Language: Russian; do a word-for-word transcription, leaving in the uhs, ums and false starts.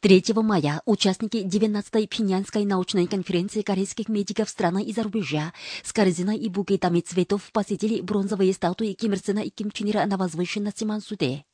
третьего мая участники девятнадцатой Пхеньянской научной конференции корейских медиков страны и зарубежа с корзиной и букетами цветов посетили бронзовые статуи Ким Ир Сена и Ким Чен Ира на возвышенности Мансуде.